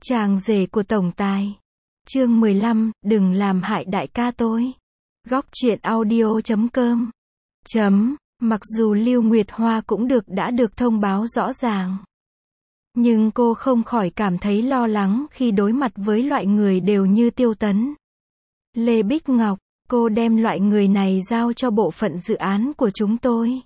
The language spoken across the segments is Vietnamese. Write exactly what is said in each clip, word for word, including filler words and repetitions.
Chàng rể của tổng tài. Chương mười lăm, đừng làm hại đại ca tôi. Góc truyện audio chấm com. Chấm, mặc dù Lưu Nguyệt Hoa cũng được đã được thông báo rõ ràng. Nhưng cô không khỏi cảm thấy lo lắng khi đối mặt với loại người đều như Tiêu Tấn, Lê Bích Ngọc. Cô đem loại người này giao cho bộ phận dự án của chúng tôi.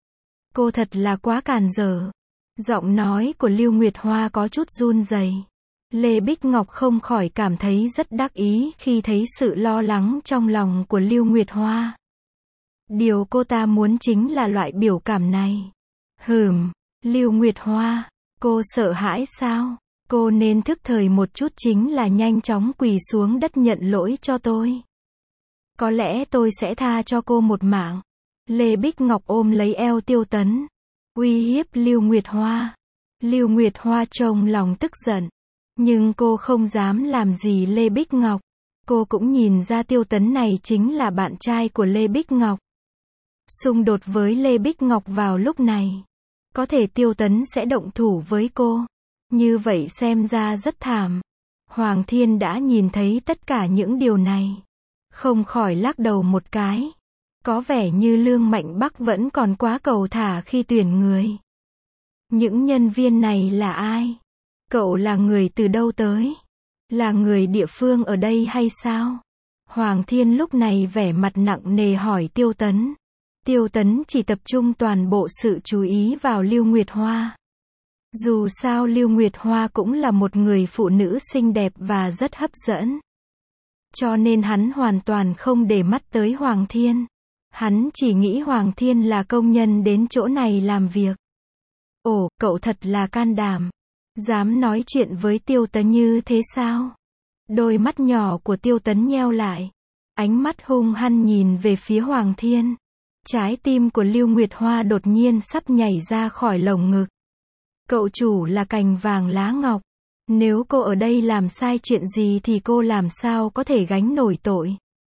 Cô thật là quá càn dở. Giọng nói của Lưu Nguyệt Hoa có chút run rẩy. Lê Bích Ngọc không khỏi cảm thấy rất đắc ý khi thấy sự lo lắng trong lòng của Lưu Nguyệt Hoa. Điều cô ta muốn chính là loại biểu cảm này. Hừm, Lưu Nguyệt Hoa, cô sợ hãi sao? Cô nên thức thời một chút, chính là nhanh chóng quỳ xuống đất nhận lỗi cho tôi. Có lẽ tôi sẽ tha cho cô một mạng. Lê Bích Ngọc ôm lấy eo Tiêu Tấn, uy hiếp Lưu Nguyệt Hoa. Lưu Nguyệt Hoa trong lòng tức giận, nhưng cô không dám làm gì Lê Bích Ngọc. Cô cũng nhìn ra Tiêu Tấn này chính là bạn trai của Lê Bích Ngọc. Xung đột với Lê Bích Ngọc vào lúc này, có thể Tiêu Tấn sẽ động thủ với cô. Như vậy xem ra rất thảm. Hoàng Thiên đã nhìn thấy tất cả những điều này, không khỏi lắc đầu một cái. Có vẻ như Lương Mạnh Bắc vẫn còn quá cầu thả khi tuyển người. Những nhân viên này là ai? Cậu là người từ đâu tới? Là người địa phương ở đây hay sao? Hoàng Thiên lúc này vẻ mặt nặng nề hỏi Tiêu Tấn. Tiêu Tấn chỉ tập trung toàn bộ sự chú ý vào Lưu Nguyệt Hoa. Dù sao Lưu Nguyệt Hoa cũng là một người phụ nữ xinh đẹp và rất hấp dẫn. Cho nên hắn hoàn toàn không để mắt tới Hoàng Thiên. Hắn chỉ nghĩ Hoàng Thiên là công nhân đến chỗ này làm việc. Ồ, cậu thật là can đảm. Dám nói chuyện với Tiêu Tấn như thế sao? Đôi mắt nhỏ của Tiêu Tấn nheo lại. Ánh mắt hung hăng nhìn về phía Hoàng Thiên. Trái tim của Lưu Nguyệt Hoa đột nhiên sắp nhảy ra khỏi lồng ngực. Cậu chủ là cành vàng lá ngọc. Nếu cô ở đây làm sai chuyện gì thì cô làm sao có thể gánh nổi tội.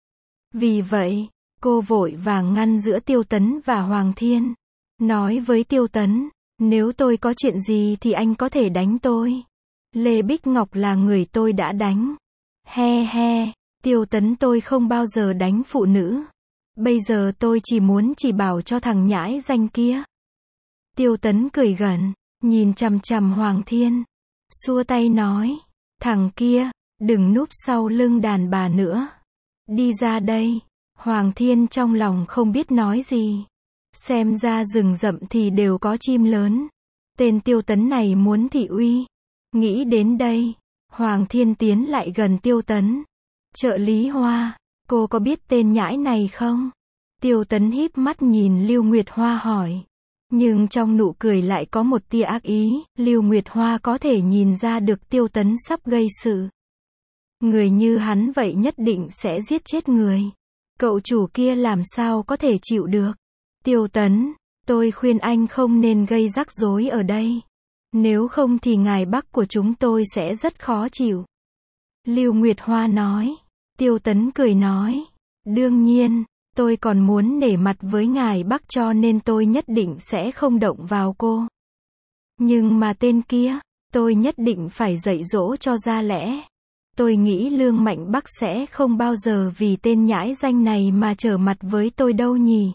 Vì vậy, cô vội vàng ngăn giữa Tiêu Tấn và Hoàng Thiên. Nói với Tiêu Tấn, nếu tôi có chuyện gì thì anh có thể đánh tôi. Lê Bích Ngọc là người tôi đã đánh. He he, Tiêu Tấn, tôi không bao giờ đánh phụ nữ. Bây giờ tôi chỉ muốn chỉ bảo cho thằng nhãi danh kia. Tiêu Tấn cười gằn, nhìn chằm chằm Hoàng Thiên. Xua tay nói, thằng kia, đừng núp sau lưng đàn bà nữa. Đi ra đây. Hoàng Thiên trong lòng không biết nói gì. Xem ra rừng rậm thì đều có chim lớn. Tên Tiêu Tấn này muốn thị uy. Nghĩ đến đây, Hoàng Thiên tiến lại gần Tiêu Tấn. Trợ lý Hoa, cô có biết tên nhãi này không? Tiêu Tấn híp mắt nhìn Lưu Nguyệt Hoa hỏi. Nhưng trong nụ cười lại có một tia ác ý. Lưu Nguyệt Hoa có thể nhìn ra được Tiêu Tấn sắp gây sự. Người như hắn vậy nhất định sẽ giết chết người. Cậu chủ kia làm sao có thể chịu được. Tiêu Tấn, tôi khuyên anh không nên gây rắc rối ở đây. Nếu không thì ngài Bắc của chúng tôi sẽ rất khó chịu. Lưu Nguyệt Hoa nói. Tiêu Tấn cười nói. Đương nhiên, tôi còn muốn nể mặt với ngài Bắc cho nên tôi nhất định sẽ không động vào cô. Nhưng mà tên kia, tôi nhất định phải dạy dỗ cho ra lẽ. Tôi nghĩ Lương Mạnh Bắc sẽ không bao giờ vì tên nhãi danh này mà trở mặt với tôi đâu nhỉ.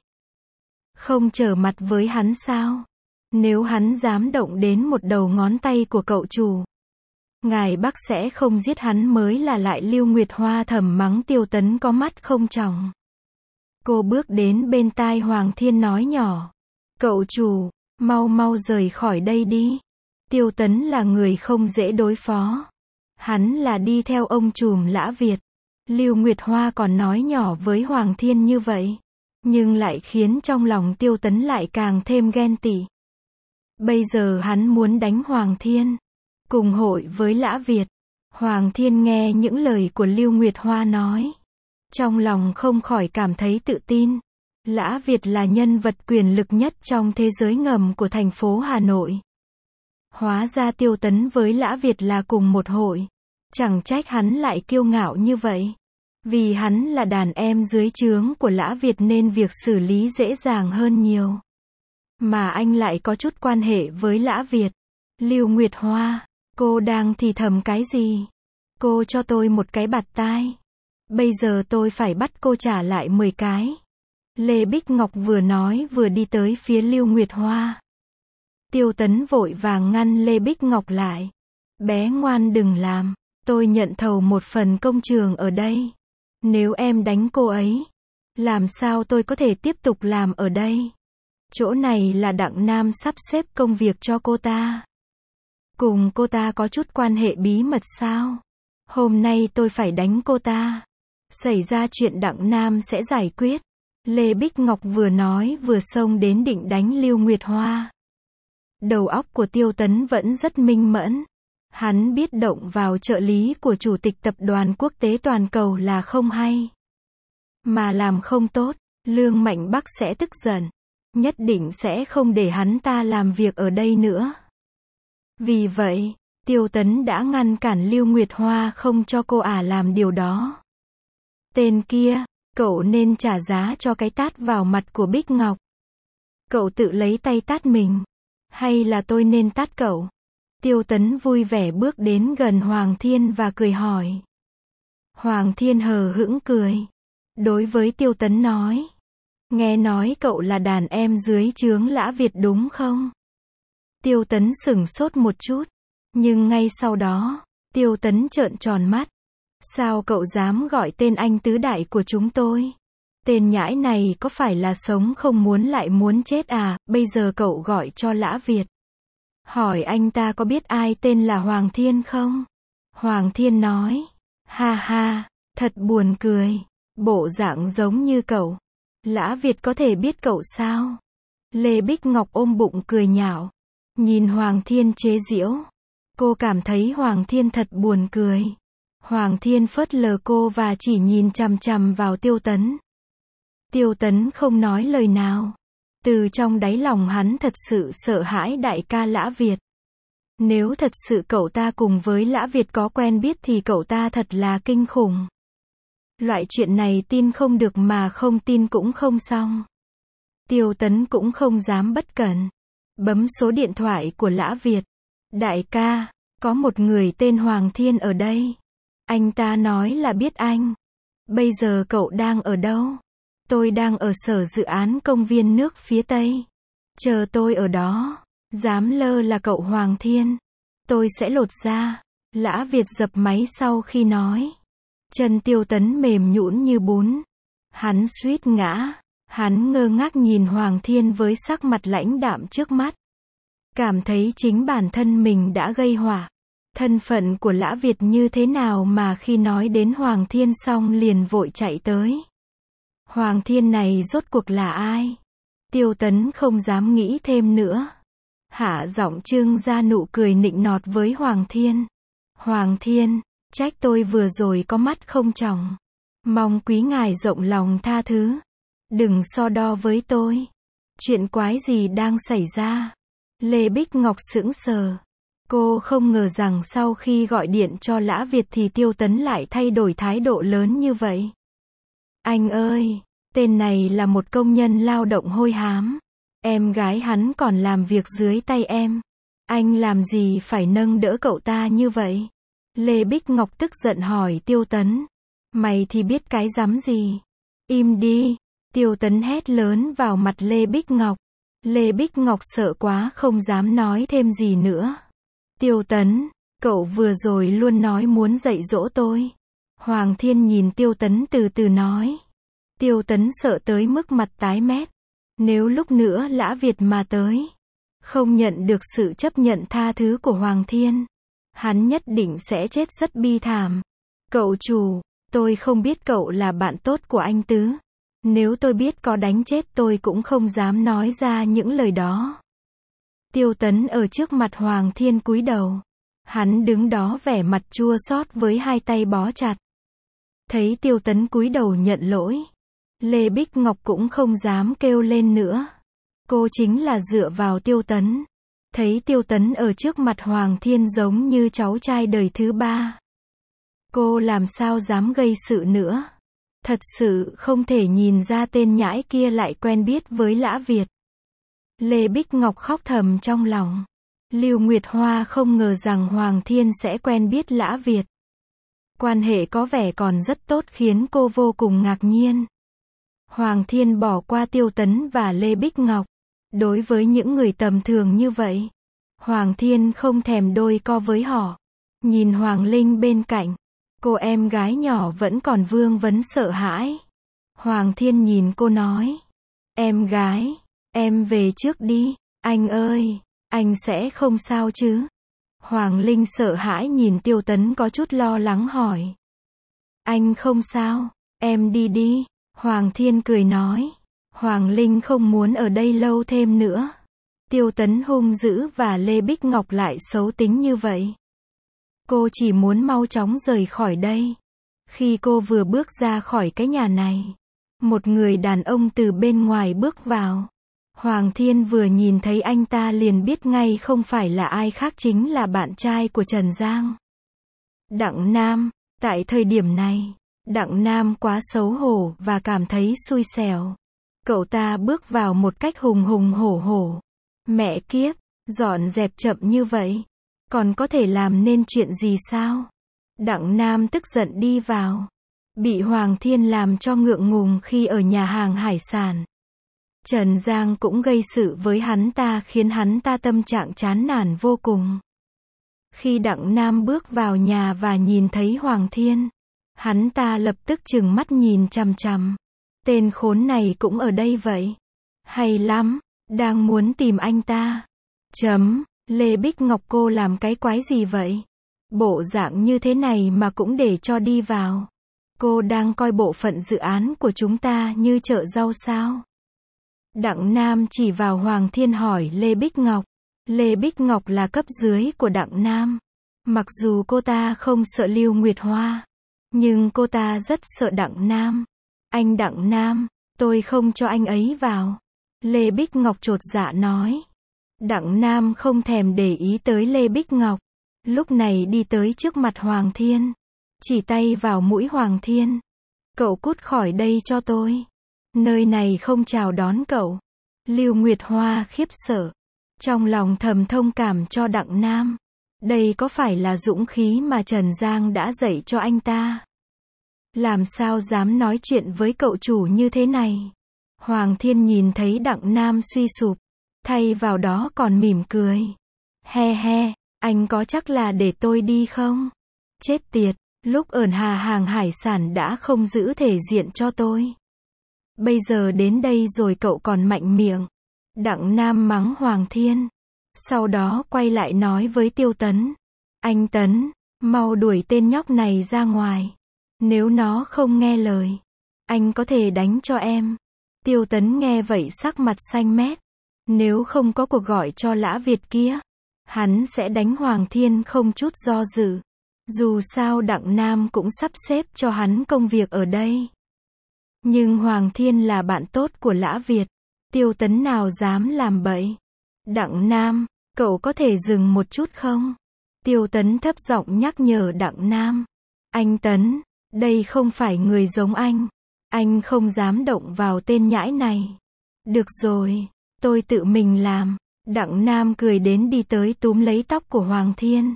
Không trở mặt với hắn sao? Nếu hắn dám động đến một đầu ngón tay của cậu chủ, ngài Bắc sẽ không giết hắn mới là lại. Lưu Nguyệt Hoa thầm mắng Tiêu Tấn có mắt không tròng. Cô bước đến bên tai Hoàng Thiên nói nhỏ. Cậu chủ, mau mau rời khỏi đây đi. Tiêu Tấn là người không dễ đối phó. Hắn là đi theo ông trùm Lã Việt. Lưu Nguyệt Hoa còn nói nhỏ với Hoàng Thiên như vậy. Nhưng lại khiến trong lòng Tiêu Tấn lại càng thêm ghen tị. Bây giờ hắn muốn đánh Hoàng Thiên. Cùng hội với Lã Việt. Hoàng Thiên nghe những lời của Lưu Nguyệt Hoa nói. Trong lòng không khỏi cảm thấy tự tin. Lã Việt là nhân vật quyền lực nhất trong thế giới ngầm của thành phố Hà Nội. Hóa ra Tiêu Tấn với Lã Việt là cùng một hội. Chẳng trách hắn lại kiêu ngạo như vậy. Vì hắn là đàn em dưới trướng của Lã Việt nên việc xử lý dễ dàng hơn nhiều. Mà anh lại có chút quan hệ với Lã Việt. Lưu Nguyệt Hoa, Cô đang thì thầm cái gì? Cô cho tôi một cái bạt tai. Bây giờ tôi phải bắt cô trả lại mười cái. Lê Bích Ngọc vừa nói vừa đi tới phía Lưu Nguyệt Hoa. Tiêu Tấn vội vàng ngăn Lê Bích Ngọc lại. Bé ngoan đừng làm, tôi nhận thầu một phần công trường ở đây. Nếu em đánh cô ấy, làm sao tôi có thể tiếp tục làm ở đây? Chỗ này là Đặng Nam sắp xếp công việc cho cô ta. Cùng cô ta có chút quan hệ bí mật sao? Hôm nay tôi phải đánh cô ta. Xảy ra chuyện Đặng Nam sẽ giải quyết. Lê Bích Ngọc vừa nói vừa xông đến định đánh Lưu Nguyệt Hoa. Đầu óc của Tiêu Tấn vẫn rất minh mẫn. Hắn biết động vào trợ lý của chủ tịch tập đoàn quốc tế toàn cầu là không hay. Mà làm không tốt, Lương Mạnh Bắc sẽ tức giận. Nhất định sẽ không để hắn ta làm việc ở đây nữa. Vì vậy, Tiêu Tấn đã ngăn cản Lưu Nguyệt Hoa không cho cô ả làm điều đó. Tên kia, cậu nên trả giá cho cái tát vào mặt của Bích Ngọc. Cậu tự lấy tay tát mình. Hay là tôi nên tát cậu? Tiêu Tấn vui vẻ bước đến gần Hoàng Thiên và cười hỏi. Hoàng Thiên hờ hững cười. Đối với Tiêu Tấn nói. Nghe nói cậu là đàn em dưới trướng Lã Việt đúng không? Tiêu Tấn sửng sốt một chút. Nhưng ngay sau đó, Tiêu Tấn trợn tròn mắt. Sao cậu dám gọi tên anh tứ đại của chúng tôi? Tên nhãi này có phải là sống không muốn lại muốn chết à? Bây giờ cậu gọi cho Lã Việt. Hỏi anh ta có biết ai tên là Hoàng Thiên không? Hoàng Thiên nói. Ha ha, thật buồn cười. Bộ dạng giống như cậu. Lã Việt có thể biết cậu sao? Lê Bích Ngọc ôm bụng cười nhạo. Nhìn Hoàng Thiên chế giễu. Cô cảm thấy Hoàng Thiên thật buồn cười. Hoàng Thiên phớt lờ cô và chỉ nhìn chằm chằm vào Tiêu Tấn. Tiêu Tấn không nói lời nào. Từ trong đáy lòng hắn thật sự sợ hãi đại ca Lã Việt. Nếu thật sự cậu ta cùng với Lã Việt có quen biết thì cậu ta thật là kinh khủng. Loại chuyện này tin không được mà không tin cũng không xong. Tiêu Tấn cũng không dám bất cẩn. Bấm số điện thoại của Lã Việt. Đại ca, có một người tên Hoàng Thiên ở đây. Anh ta nói là biết anh. Bây giờ cậu đang ở đâu? Tôi đang ở sở dự án công viên nước phía Tây. Chờ tôi ở đó. Dám lơ là cậu Hoàng Thiên. Tôi sẽ lột ra. Lã Việt dập máy sau khi nói. Chân Tiêu Tấn mềm nhũn như bún. Hắn suýt ngã. Hắn ngơ ngác nhìn Hoàng Thiên với sắc mặt lãnh đạm trước mắt. Cảm thấy chính bản thân mình đã gây họa. Thân phận của Lã Việt như thế nào mà khi nói đến Hoàng Thiên xong liền vội chạy tới. Hoàng Thiên này rốt cuộc là ai? Tiêu Tấn không dám nghĩ thêm nữa. Hạ giọng trưng ra nụ cười nịnh nọt với Hoàng Thiên. Hoàng Thiên, trách tôi vừa rồi có mắt không tròng. Mong quý ngài rộng lòng tha thứ. Đừng so đo với tôi. Chuyện quái gì đang xảy ra? Lê Bích Ngọc sững sờ. Cô không ngờ rằng sau khi gọi điện cho Lã Việt thì Tiêu Tấn lại thay đổi thái độ lớn như vậy. Anh ơi, tên này là một công nhân lao động hôi hám. Em gái hắn còn làm việc dưới tay em. Anh làm gì phải nâng đỡ cậu ta như vậy? Lê Bích Ngọc tức giận hỏi Tiêu Tấn. Mày thì biết cái rắm gì? Im đi. Tiêu Tấn hét lớn vào mặt Lê Bích Ngọc. Lê Bích Ngọc sợ quá không dám nói thêm gì nữa. Tiêu Tấn, cậu vừa rồi luôn nói muốn dạy dỗ tôi. Hoàng Thiên nhìn Tiêu Tấn từ từ nói. Tiêu Tấn sợ tới mức mặt tái mét. Nếu lúc nữa Lã Việt mà tới, không nhận được sự chấp nhận tha thứ của Hoàng Thiên, hắn nhất định sẽ chết rất bi thảm. Cậu chủ, tôi không biết cậu là bạn tốt của anh Tứ. Nếu tôi biết có đánh chết tôi cũng không dám nói ra những lời đó. Tiêu Tấn ở trước mặt Hoàng Thiên cúi đầu. Hắn đứng đó vẻ mặt chua xót với hai tay bó chặt. Thấy Tiêu Tấn cúi đầu nhận lỗi, Lê Bích Ngọc cũng không dám kêu lên nữa. Cô chính là dựa vào Tiêu Tấn. Thấy Tiêu Tấn ở trước mặt Hoàng Thiên giống như cháu trai đời thứ ba. Cô làm sao dám gây sự nữa. Thật sự không thể nhìn ra tên nhãi kia lại quen biết với Lã Việt. Lê Bích Ngọc khóc thầm trong lòng. Lưu Nguyệt Hoa không ngờ rằng Hoàng Thiên sẽ quen biết Lã Việt. Quan hệ có vẻ còn rất tốt khiến cô vô cùng ngạc nhiên. Hoàng Thiên bỏ qua Tiêu Tấn và Lê Bích Ngọc. Đối với những người tầm thường như vậy, Hoàng Thiên không thèm đôi co với họ. Nhìn Hoàng Linh bên cạnh, cô em gái nhỏ vẫn còn vương vấn sợ hãi. Hoàng Thiên nhìn cô nói, em gái, em về trước đi, anh ơi, anh sẽ không sao chứ? Hoàng Linh sợ hãi nhìn Tiêu Tấn có chút lo lắng hỏi. Anh không sao, em đi đi, Hoàng Thiên cười nói. Hoàng Linh không muốn ở đây lâu thêm nữa. Tiêu Tấn hung dữ và Lê Bích Ngọc lại xấu tính như vậy. Cô chỉ muốn mau chóng rời khỏi đây. Khi cô vừa bước ra khỏi cái nhà này, một người đàn ông từ bên ngoài bước vào. Hoàng Thiên vừa nhìn thấy anh ta liền biết ngay không phải là ai khác chính là bạn trai của Trần Giang. Đặng Nam. Tại thời điểm này, Đặng Nam quá xấu hổ và cảm thấy xui xẻo. Cậu ta bước vào một cách hùng hùng hổ hổ. Mẹ kiếp, dọn dẹp chậm như vậy, còn có thể làm nên chuyện gì sao? Đặng Nam tức giận đi vào. Bị Hoàng Thiên làm cho ngượng ngùng khi ở nhà hàng hải sản. Trần Giang cũng gây sự với hắn ta khiến hắn ta tâm trạng chán nản vô cùng. Khi Đặng Nam bước vào nhà và nhìn thấy Hoàng Thiên, hắn ta lập tức trừng mắt nhìn chằm chằm. Tên khốn này cũng ở đây vậy. Hay lắm, đang muốn tìm anh ta. Chấm, Lê Bích Ngọc cô làm cái quái gì vậy? Bộ dạng như thế này mà cũng để cho đi vào. Cô đang coi bộ phận dự án của chúng ta như chợ rau sao? Đặng Nam chỉ vào Hoàng Thiên hỏi Lê Bích Ngọc. Lê Bích Ngọc là cấp dưới của Đặng Nam. Mặc dù cô ta không sợ Lưu Nguyệt Hoa, nhưng cô ta rất sợ Đặng Nam. Anh Đặng Nam, tôi không cho anh ấy vào. Lê Bích Ngọc chột dạ nói. Đặng Nam không thèm để ý tới Lê Bích Ngọc. Lúc này đi tới trước mặt Hoàng Thiên. Chỉ tay vào mũi Hoàng Thiên. Cậu cút khỏi đây cho tôi. Nơi này không chào đón cậu. Lưu Nguyệt Hoa khiếp sợ. Trong lòng thầm thông cảm cho Đặng Nam. Đây có phải là dũng khí mà Trần Giang đã dạy cho anh ta? Làm sao dám nói chuyện với cậu chủ như thế này? Hoàng Thiên nhìn thấy Đặng Nam suy sụp, thay vào đó còn mỉm cười. He he, anh có chắc là để tôi đi không? Chết tiệt, lúc ở Hà hàng hải sản đã không giữ thể diện cho tôi. Bây giờ đến đây rồi cậu còn mạnh miệng. Đặng Nam mắng Hoàng Thiên. Sau đó quay lại nói với Tiêu Tấn. Anh Tấn, mau đuổi tên nhóc này ra ngoài. Nếu nó không nghe lời, anh có thể đánh cho em. Tiêu Tấn nghe vậy sắc mặt xanh mét. Nếu không có cuộc gọi cho Lã Việt kia, hắn sẽ đánh Hoàng Thiên không chút do dự. Dù sao Đặng Nam cũng sắp xếp cho hắn công việc ở đây. Nhưng Hoàng Thiên là bạn tốt của Lã Việt. Tiêu Tấn nào dám làm bậy. Đặng Nam, cậu có thể dừng một chút không? Tiêu Tấn thấp giọng nhắc nhở Đặng Nam. Anh Tấn, đây không phải người giống anh. Anh không dám động vào tên nhãi này. Được rồi, tôi tự mình làm. Đặng Nam cười đến đi tới túm lấy tóc của Hoàng Thiên.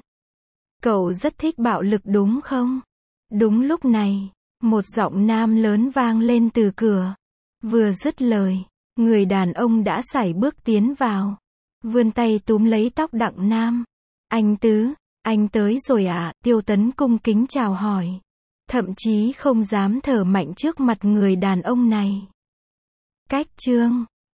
Cậu rất thích bạo lực đúng không? Đúng lúc này, một giọng nam lớn vang lên từ cửa. Vừa dứt lời, người đàn ông đã sải bước tiến vào. Vươn tay túm lấy tóc Đặng Nam. Anh Tứ, anh tới rồi à? Tiêu Tấn cung kính chào hỏi. Thậm chí không dám thở mạnh trước mặt người đàn ông này. Cách chương